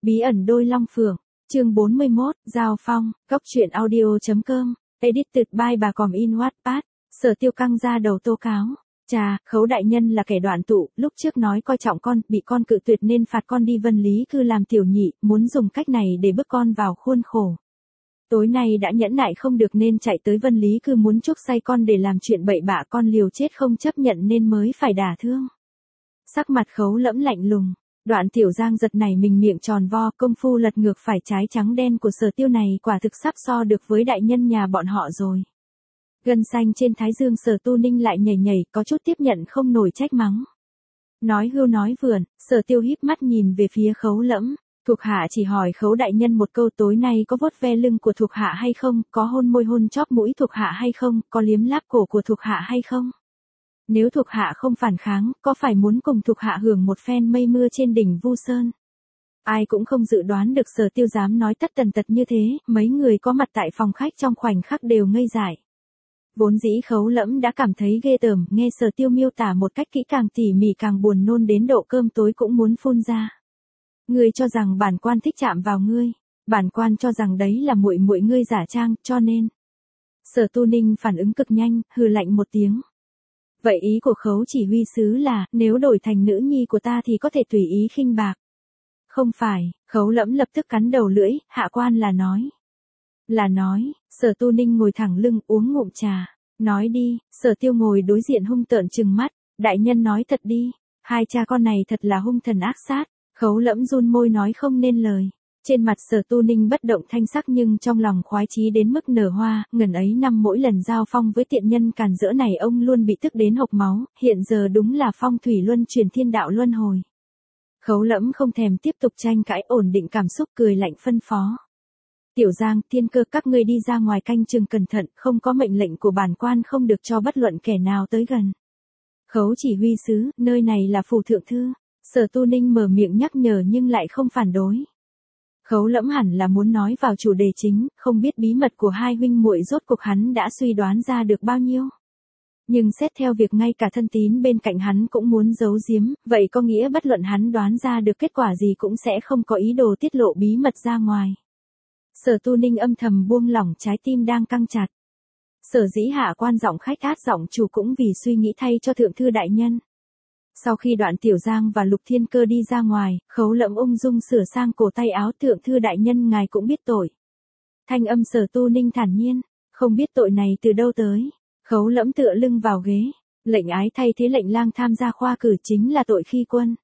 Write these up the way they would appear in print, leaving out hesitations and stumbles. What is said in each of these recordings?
Bí ẩn đôi long phượng, chương 41, Giao Phong, Góc truyện audio.com, edited by bà Còm in Wattpad. Sở Tiêu căng ra đầu tố cáo. Chà, Khấu đại nhân là kẻ đoạn tụ, lúc trước nói coi trọng con, bị con cự tuyệt nên phạt con đi Vân Lý Cư làm tiểu nhị, muốn dùng cách này để bức con vào khuôn khổ. Tối nay đã nhẫn nại không được nên chạy tới Vân Lý Cư muốn chuốc say con để làm chuyện bậy bạ, con liều chết không chấp nhận nên mới phải đả thương. Sắc mặt Khấu Lẫm lạnh lùng. Đoạn Tiểu Giang giật nảy mình, miệng tròn vo, công phu lật ngược phải trái trắng đen của Sở Tiêu này quả thực sắp so được với đại nhân nhà bọn họ rồi. Gân xanh trên thái dương Sở Tu Ninh lại nhảy nhảy, có chút tiếp nhận không nổi, trách mắng. Nói hưu nói vượn, Sở Tiêu híp mắt nhìn về phía Khấu Lẫm. Thuộc hạ chỉ hỏi Khấu đại nhân một câu, tối nay có vuốt ve lưng của thuộc hạ hay không, có hôn môi hôn chóp mũi thuộc hạ hay không, có liếm láp cổ của thuộc hạ hay không? Nếu thuộc hạ không phản kháng, có phải muốn cùng thuộc hạ hưởng một phen mây mưa trên đỉnh Vu Sơn? Ai cũng không dự đoán được Sở Tiêu dám nói tất tần tật như thế, mấy người có mặt tại phòng khách trong khoảnh khắc đều ngây dại. Vốn dĩ Khấu Lẫm đã cảm thấy ghê tởm, nghe Sở Tiêu miêu tả một cách kỹ càng tỉ mỉ càng buồn nôn đến độ cơm tối cũng muốn phun ra. Ngươi cho rằng bản quan thích chạm vào ngươi, bản quan cho rằng đấy là muội muội ngươi giả trang, cho nên. Sở Tu Ninh phản ứng cực nhanh, hừ lạnh một tiếng. Vậy ý của Khấu chỉ huy sứ là, nếu đổi thành nữ nhi của ta thì có thể tùy ý khinh bạc. Không phải, Khấu Lẫm lập tức cắn đầu lưỡi, hạ quan là nói. Là nói, Sở Tu Ninh ngồi thẳng lưng uống ngụm trà. Nói đi, Sở Tiêu ngồi đối diện hung tợn trừng mắt, đại nhân nói thật đi, hai cha con này thật là hung thần ác sát. Khấu Lẫm run môi nói không nên lời. Trên mặt Sở Tu Ninh bất động thanh sắc nhưng trong lòng khoái chí đến mức nở hoa, ngần ấy năm mỗi lần giao phong với tiện nhân càn rỡ này ông luôn bị tức đến hộc máu, hiện giờ đúng là phong thủy luân chuyển thiên đạo luân hồi. Khấu Lẫm không thèm tiếp tục tranh cãi, ổn định cảm xúc cười lạnh phân phó. Tiểu Giang, Thiên Cơ, các ngươi đi ra ngoài canh chừng cẩn thận, không có mệnh lệnh của bản quan không được cho bất luận kẻ nào tới gần. Khấu chỉ huy sứ, nơi này là phủ thượng thư. Sở Tu Ninh mở miệng nhắc nhở nhưng lại không phản đối. Khấu Lẫm hẳn là muốn nói vào chủ đề chính, không biết bí mật của hai huynh muội rốt cuộc hắn đã suy đoán ra được bao nhiêu. Nhưng xét theo việc ngay cả thân tín bên cạnh hắn cũng muốn giấu giếm, vậy có nghĩa bất luận hắn đoán ra được kết quả gì cũng sẽ không có ý đồ tiết lộ bí mật ra ngoài. Sở Tu Ninh âm thầm buông lỏng trái tim đang căng chặt. Sở dĩ hạ quan giọng khách át giọng chủ cũng vì suy nghĩ thay cho thượng thư đại nhân. Sau khi Đoạn Tiểu Giang và Lục Thiên Cơ đi ra ngoài, Khấu Lẫm ung dung sửa sang cổ tay áo, thượng thư đại nhân ngài cũng biết tội. Thanh âm Sở Tu Ninh thản nhiên, không biết tội này từ đâu tới. Khấu Lẫm tựa lưng vào ghế, lệnh ái thay thế lệnh lang tham gia khoa cử chính là tội khi quân.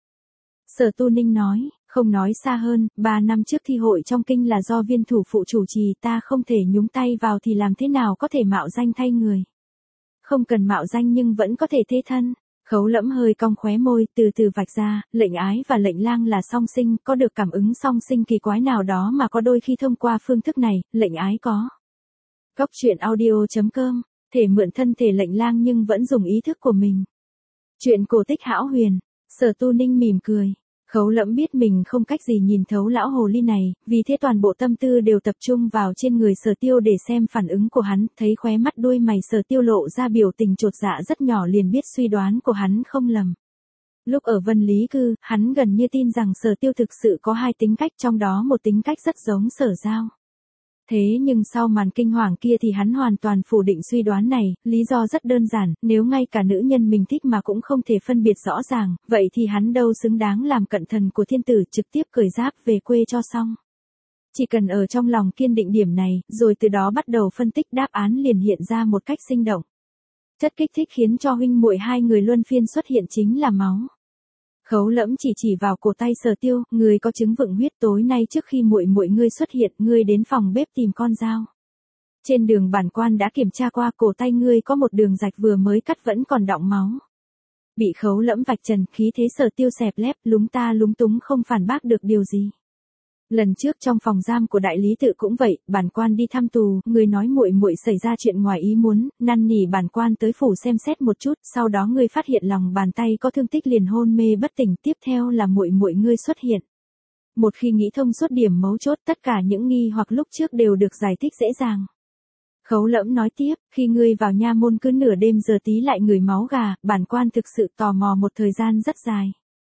Sở Tu Ninh nói, không nói xa hơn, 3 năm trước thi hội trong kinh là do viên thủ phụ chủ trì, ta không thể nhúng tay vào thì làm thế nào có thể mạo danh thay người. Không cần mạo danh nhưng vẫn có thể thế thân. Khấu Lẫm hơi cong khóe môi, từ từ vạch ra, lệnh ái và lệnh lang là song sinh, có được cảm ứng song sinh kỳ quái nào đó mà có đôi khi thông qua phương thức này, lệnh ái có. Góc truyện audio.com, thể mượn thân thể lệnh lang nhưng vẫn dùng ý thức của mình. Chuyện cổ tích hão huyền. Sở Tu Ninh mỉm cười. Khấu Lẫm biết mình không cách gì nhìn thấu lão hồ ly này, vì thế toàn bộ tâm tư đều tập trung vào trên người Sở Tiêu để xem phản ứng của hắn, thấy khóe mắt đuôi mày Sở Tiêu lộ ra biểu tình chột dạ rất nhỏ liền biết suy đoán của hắn không lầm. Lúc ở Vân Lý Cư, hắn gần như tin rằng Sở Tiêu thực sự có hai tính cách, trong đó một tính cách rất giống Sở Giao. Thế nhưng sau màn kinh hoàng kia thì hắn hoàn toàn phủ định suy đoán này, lý do rất đơn giản, nếu ngay cả nữ nhân mình thích mà cũng không thể phân biệt rõ ràng, vậy thì hắn đâu xứng đáng làm cận thần của thiên tử, trực tiếp cởi giáp về quê cho xong. Chỉ cần ở trong lòng kiên định điểm này, rồi từ đó bắt đầu phân tích, đáp án liền hiện ra một cách sinh động. Chất kích thích khiến cho huynh muội hai người luân phiên xuất hiện chính là máu. Khấu Lẫm chỉ vào cổ tay Sở Tiêu, ngươi có chứng vựng huyết, tối nay trước khi muội muội ngươi xuất hiện, ngươi đến phòng bếp tìm con dao. Trên đường bản quan đã kiểm tra qua, cổ tay ngươi có một đường rạch vừa mới cắt vẫn còn đọng máu. Bị Khấu Lẫm vạch trần, khí thế Sở Tiêu xẹp lép, lúng ta lúng túng không phản bác được điều gì. Lần trước trong phòng giam của đại lý tự cũng vậy, bản quan đi thăm tù, người nói muội muội xảy ra chuyện ngoài ý muốn, năn nỉ bản quan tới phủ xem xét một chút, sau đó ngươi phát hiện lòng bàn tay có thương tích liền hôn mê bất tỉnh, tiếp theo là muội muội ngươi xuất hiện. Một khi nghĩ thông suốt điểm mấu chốt, tất cả những nghi hoặc lúc trước đều được giải thích dễ dàng. Khấu Lẫm nói tiếp, khi ngươi vào nha môn cứ nửa đêm giờ tí lại ngửi máu gà, bản quan thực sự tò mò một thời gian rất dài.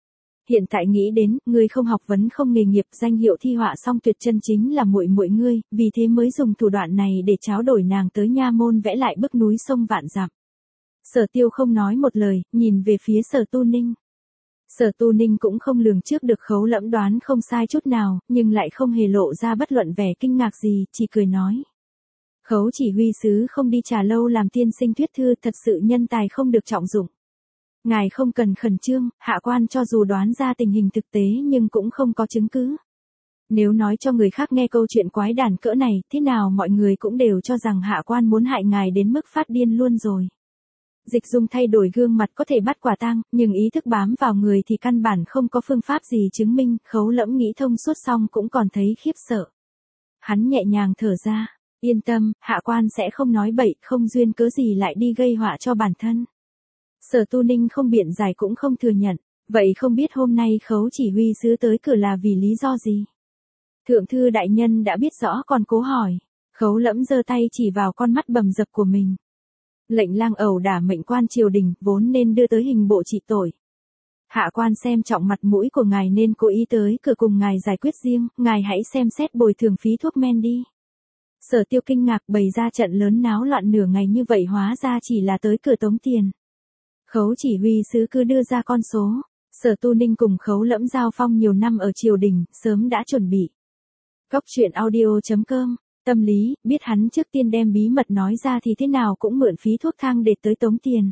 hiện tại nghĩ đến, ngươi không học vấn không nghề nghiệp, danh hiệu thi họa song tuyệt chân chính là muội muội ngươi, vì thế mới dùng thủ đoạn này để tráo đổi nàng tới nha môn vẽ lại bức núi sông vạn dặm. Sở Tiêu không nói một lời, nhìn về phía Sở Tu Ninh. Sở Tu Ninh cũng không lường trước được Khấu Lẫm đoán không sai chút nào, nhưng lại không hề lộ ra bất luận vẻ kinh ngạc gì, chỉ cười nói. Khấu chỉ huy sứ không đi trà lâu làm tiên sinh thuyết thư, thật sự nhân tài không được trọng dụng. Ngài không cần khẩn trương, hạ quan cho dù đoán ra tình hình thực tế nhưng cũng không có chứng cứ. Nếu nói cho người khác nghe câu chuyện quái đản cỡ này, thế nào mọi người cũng đều cho rằng hạ quan muốn hại ngài đến mức phát điên luôn rồi. Dịch Dung thay đổi gương mặt có thể bắt quả tang, nhưng ý thức bám vào người thì căn bản không có phương pháp gì chứng minh. Khấu Lẫm nghĩ thông suốt xong cũng còn thấy khiếp sợ. Hắn nhẹ nhàng thở ra, yên tâm, hạ quan sẽ không nói bậy, không duyên cớ gì lại đi gây họa cho bản thân. Sở Tu Ninh không biện giải cũng không thừa nhận, vậy không biết hôm nay Khấu chỉ huy sứ tới cửa là vì lý do gì? Thượng thư đại nhân đã biết rõ còn cố hỏi. Khấu Lẫm giơ tay chỉ vào con mắt bầm dập của mình. Lệnh lang ẩu đả mệnh quan triều đình, vốn nên đưa tới hình bộ trị tội. Hạ quan xem trọng mặt mũi của ngài nên cố ý tới cửa cùng ngài giải quyết riêng, ngài hãy xem xét bồi thường phí thuốc men đi. Sở Tiêu kinh ngạc, bày ra trận lớn náo loạn nửa ngày như vậy hóa ra chỉ là tới cửa tống tiền. Khấu chỉ huy sứ cứ đưa ra con số. Sở Tu Ninh cùng Khấu Lẫm giao phong nhiều năm ở triều đình, sớm đã chuẩn bị. Cóc truyện audio.com, tâm lý, biết hắn trước tiên đem bí mật nói ra thì thế nào cũng mượn phí thuốc thang để tới tống tiền.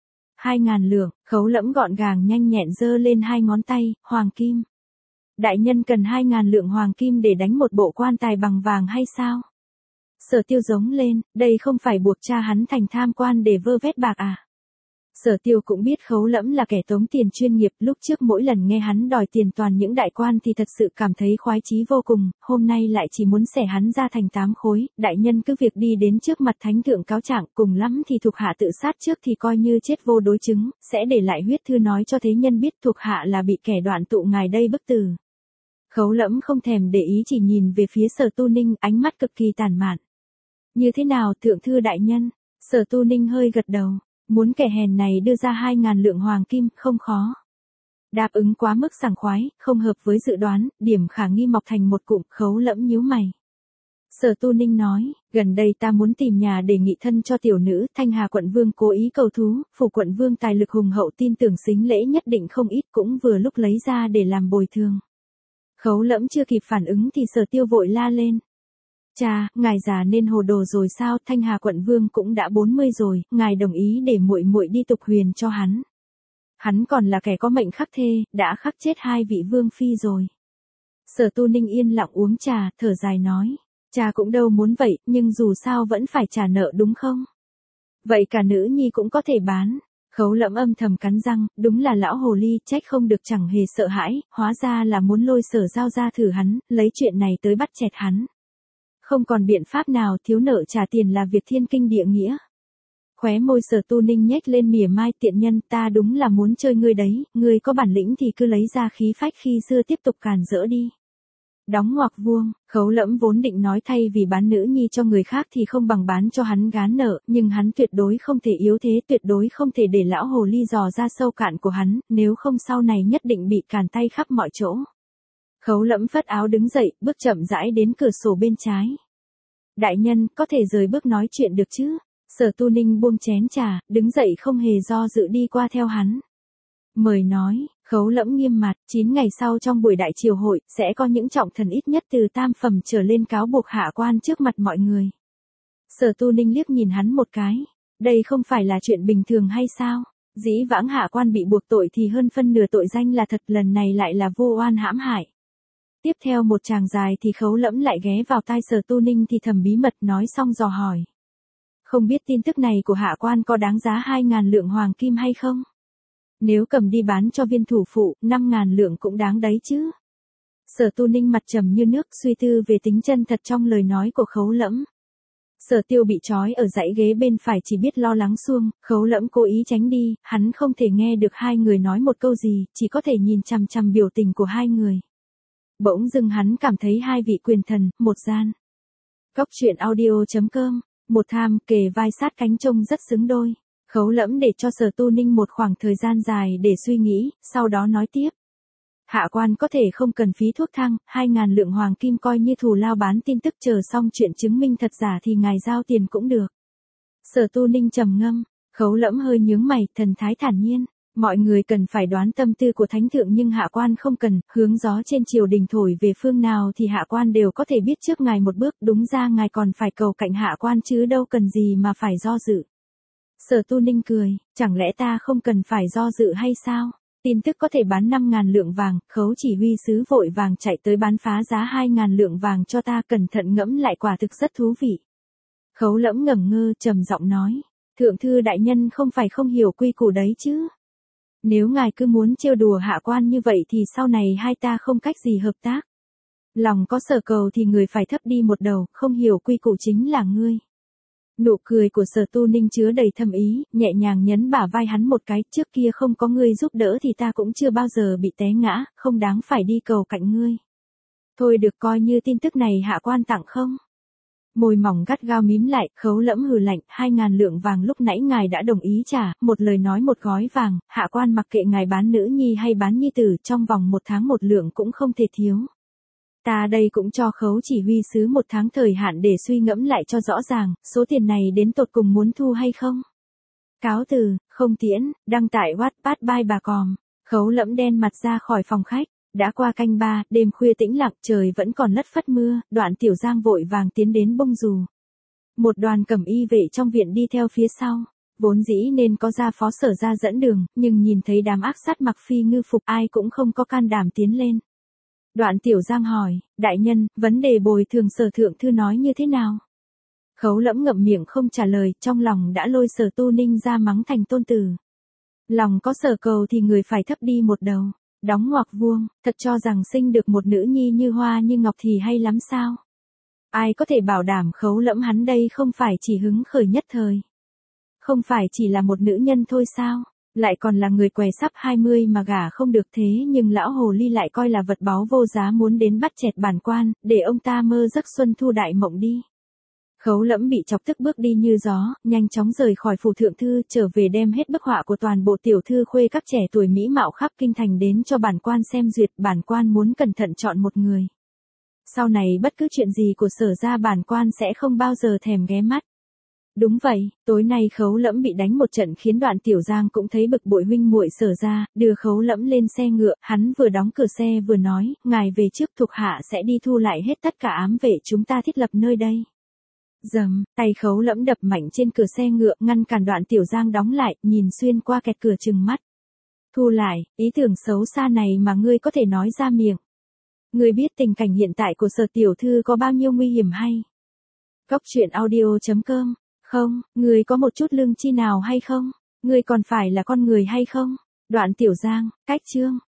2.000 lượng, Khấu Lẫm gọn gàng nhanh nhẹn giơ lên hai ngón tay, hoàng kim. Đại nhân cần 2.000 lượng hoàng kim để đánh một bộ quan tài bằng vàng hay sao? Sở Tiêu giống lên, đây không phải buộc cha hắn thành tham quan để vơ vét bạc à? Sở Tiêu cũng biết Khấu Lẫm là kẻ tống tiền chuyên nghiệp, lúc trước mỗi lần nghe hắn đòi tiền toàn những đại quan thì thật sự cảm thấy khoái chí vô cùng, hôm nay lại chỉ muốn xẻ hắn ra thành 8 khối, đại nhân cứ việc đi đến trước mặt thánh thượng cáo trạng, cùng lắm thì thuộc hạ tự sát trước thì coi như chết vô đối chứng, sẽ để lại huyết thư nói cho thế nhân biết thuộc hạ là bị kẻ đoạn tụ ngài đây bức tử. Khấu Lẫm không thèm để ý chỉ nhìn về phía Sở Tu Ninh, ánh mắt cực kỳ tàn mạn. Như thế nào thượng thư đại nhân? Sở Tu Ninh hơi gật đầu. Muốn kẻ hèn này đưa ra 2.000 lượng hoàng kim, không khó. Đáp ứng quá mức sảng khoái, không hợp với dự đoán, điểm khả nghi mọc thành một cụm. Khấu Lẫm nhíu mày. Sở Tu Ninh nói, gần đây ta muốn tìm nhà để nghị thân cho tiểu nữ, Thanh Hà quận vương cố ý cầu thú, phủ quận vương tài lực hùng hậu tin tưởng sính lễ nhất định không ít, cũng vừa lúc lấy ra để làm bồi thường. Khấu Lẫm chưa kịp phản ứng thì Sở Tiêu vội la lên. Cha, ngài già nên hồ đồ rồi sao? Thanh Hà quận vương cũng đã 40 rồi, ngài đồng ý để muội muội đi tục huyền cho hắn. Hắn còn là kẻ có mệnh khắc thê, đã khắc chết 2 vị vương phi rồi. Sở Tu Ninh yên lặng uống trà, thở dài nói, cha cũng đâu muốn vậy, nhưng dù sao vẫn phải trả nợ đúng không? Vậy cả nữ nhi cũng có thể bán. Khấu Lẫm âm thầm cắn răng, đúng là lão hồ ly, trách không được chẳng hề sợ hãi, hóa ra là muốn lôi Sở Giao ra thử hắn, lấy chuyện này tới bắt chẹt hắn. Không còn biện pháp nào, thiếu nợ trả tiền là việc thiên kinh địa nghĩa. Khóe môi Sở Tu Ninh nhếch lên mỉa mai, tiện nhân, ta đúng là muốn chơi ngươi đấy, ngươi có bản lĩnh thì cứ lấy ra khí phách khi xưa tiếp tục càn rỡ đi. Đóng ngoặc vuông, Khấu Lẫm vốn định nói thay vì bán nữ nhi cho người khác thì không bằng bán cho hắn gán nợ, nhưng hắn tuyệt đối không thể yếu thế, tuyệt đối không thể để lão hồ ly dò ra sâu cạn của hắn, nếu không sau này nhất định bị càn tay khắp mọi chỗ. Khấu Lẫm phất áo đứng dậy, bước chậm rãi đến cửa sổ bên trái. Đại nhân, có thể rời bước nói chuyện được chứ? Sở Tu Ninh buông chén trà, đứng dậy không hề do dự đi qua theo hắn. Mời nói, Khấu Lẫm nghiêm mặt, 9 ngày sau trong buổi đại triều hội, sẽ có những trọng thần ít nhất từ tam phẩm trở lên cáo buộc hạ quan trước mặt mọi người. Sở Tu Ninh liếc nhìn hắn một cái. Đây không phải là chuyện bình thường hay sao? Dĩ vãng hạ quan bị buộc tội thì hơn phân nửa tội danh là thật, lần này lại là vô oan hãm hại. Tiếp theo một tràng dài thì Khấu Lẫm lại ghé vào tai Sở Tu Ninh thì thầm bí mật, nói xong dò hỏi. Không biết tin tức này của hạ quan có đáng giá 2.000 lượng hoàng kim hay không? Nếu cầm đi bán cho viên thủ phụ, 5.000 lượng cũng đáng đấy chứ. Sở Tu Ninh mặt trầm như nước, suy tư về tính chân thật trong lời nói của Khấu Lẫm. Sở Tiêu bị trói ở dãy ghế bên phải chỉ biết lo lắng xuông, Khấu Lẫm cố ý tránh đi, hắn không thể nghe được hai người nói một câu gì, chỉ có thể nhìn chằm chằm biểu tình của hai người. Bỗng dưng hắn cảm thấy hai vị quyền thần, một gian. Cóc truyện audio.com, một tham, kề vai sát cánh trông rất xứng đôi. Khấu Lẫm để cho Sở Tu Ninh một khoảng thời gian dài để suy nghĩ, sau đó nói tiếp. Hạ quan có thể không cần phí thuốc thang, 2.000 lượng hoàng kim coi như thù lao bán tin tức, chờ xong chuyện chứng minh thật giả thì ngài giao tiền cũng được. Sở Tu Ninh trầm ngâm, Khấu Lẫm hơi nhướng mày, thần thái thản nhiên. Mọi người cần phải đoán tâm tư của thánh thượng nhưng hạ quan không cần, hướng gió trên triều đình thổi về phương nào thì hạ quan đều có thể biết trước ngài một bước, đúng ra ngài còn phải cầu cạnh hạ quan chứ đâu cần gì mà phải do dự. Sở Tu Ninh cười, chẳng lẽ ta không cần phải do dự hay sao? Tin tức có thể bán 5.000 lượng vàng, Khấu chỉ huy sứ vội vàng chạy tới bán phá giá 2.000 lượng vàng cho ta, cẩn thận ngẫm lại quả thực rất thú vị. Khấu Lẫm ngẩn ngơ trầm giọng nói, thượng thư đại nhân không phải không hiểu quy củ đấy chứ. Nếu ngài cứ muốn trêu đùa hạ quan như vậy thì sau này hai ta không cách gì hợp tác. Lòng có sở cầu thì người phải thấp đi một đầu, không hiểu quy củ chính là ngươi. Nụ cười của Sở Tu Ninh chứa đầy thâm ý, nhẹ nhàng nhấn bả vai hắn một cái, trước kia không có ngươi giúp đỡ thì ta cũng chưa bao giờ bị té ngã, không đáng phải đi cầu cạnh ngươi. Thôi được, coi như tin tức này hạ quan tặng không? Môi mỏng gắt gao mím lại, Khấu Lẫm hừ lạnh, 2.000 lượng vàng lúc nãy ngài đã đồng ý trả, một lời nói một gói vàng, hạ quan mặc kệ ngài bán nữ nhi hay bán nhi tử, trong vòng 1 tháng 1 lượng cũng không thể thiếu. Ta đây cũng cho Khấu chỉ huy sứ 1 tháng thời hạn để suy ngẫm lại cho rõ ràng, số tiền này đến tột cùng muốn thu hay không. Cáo từ, không tiễn, đăng tải Wattpad by bà Còm. Khấu Lẫm đen mặt ra khỏi phòng khách. Đã qua canh 3, đêm khuya tĩnh lặng, trời vẫn còn lất phất mưa, Đoạn Tiểu Giang vội vàng tiến đến bông dù. Một đoàn cẩm y vệ trong viện đi theo phía sau, vốn dĩ nên có gia phó Sở ra dẫn đường, nhưng nhìn thấy đám ác sát mặc phi ngư phục ai cũng không có can đảm tiến lên. Đoạn Tiểu Giang hỏi, đại nhân, vấn đề bồi thường Sở thượng thư nói như thế nào? Khấu Lẫm ngậm miệng không trả lời, trong lòng đã lôi Sở Tu Ninh ra mắng thành tôn tử. Lòng có sở cầu thì người phải thấp đi một đầu. Đóng ngoặc vuông, thật cho rằng sinh được một nữ nhi như hoa như ngọc thì hay lắm sao? Ai có thể bảo đảm Khấu Lẫm hắn đây không phải chỉ hứng khởi nhất thời? Không phải chỉ là một nữ nhân thôi sao? Lại còn là người què sắp 20 mà gả không được, thế nhưng lão hồ ly lại coi là vật báu vô giá muốn đến bắt chẹt bản quan, để ông ta mơ giấc xuân thu đại mộng đi. Khấu Lẫm bị chọc tức bước đi như gió, nhanh chóng rời khỏi phủ thượng thư, trở về đem hết bức họa của toàn bộ tiểu thư khuê các trẻ tuổi mỹ mạo khắp kinh thành đến cho bản quan xem duyệt, bản quan muốn cẩn thận chọn một người. Sau này bất cứ chuyện gì của Sở ra bản quan sẽ không bao giờ thèm ghé mắt. Đúng vậy, tối nay Khấu Lẫm bị đánh một trận khiến Đoạn Tiểu Giang cũng thấy bực bội huynh muội Sở ra, đưa Khấu Lẫm lên xe ngựa, hắn vừa đóng cửa xe vừa nói, ngài về trước, thuộc hạ sẽ đi thu lại hết tất cả ám vệ chúng ta thiết lập nơi đây. Dầm, tay Khấu Lẫm đập mạnh trên cửa xe ngựa, ngăn cản Đoạn Tiểu Giang đóng lại, nhìn xuyên qua kẹt cửa trừng mắt. Thu lại, ý tưởng xấu xa này mà ngươi có thể nói ra miệng. Ngươi biết tình cảnh hiện tại của Sở tiểu thư có bao nhiêu nguy hiểm hay? Góc truyện audio.com. Không, ngươi có một chút lương chi nào hay không? Ngươi còn phải là con người hay không? Đoạn Tiểu Giang, cách chương.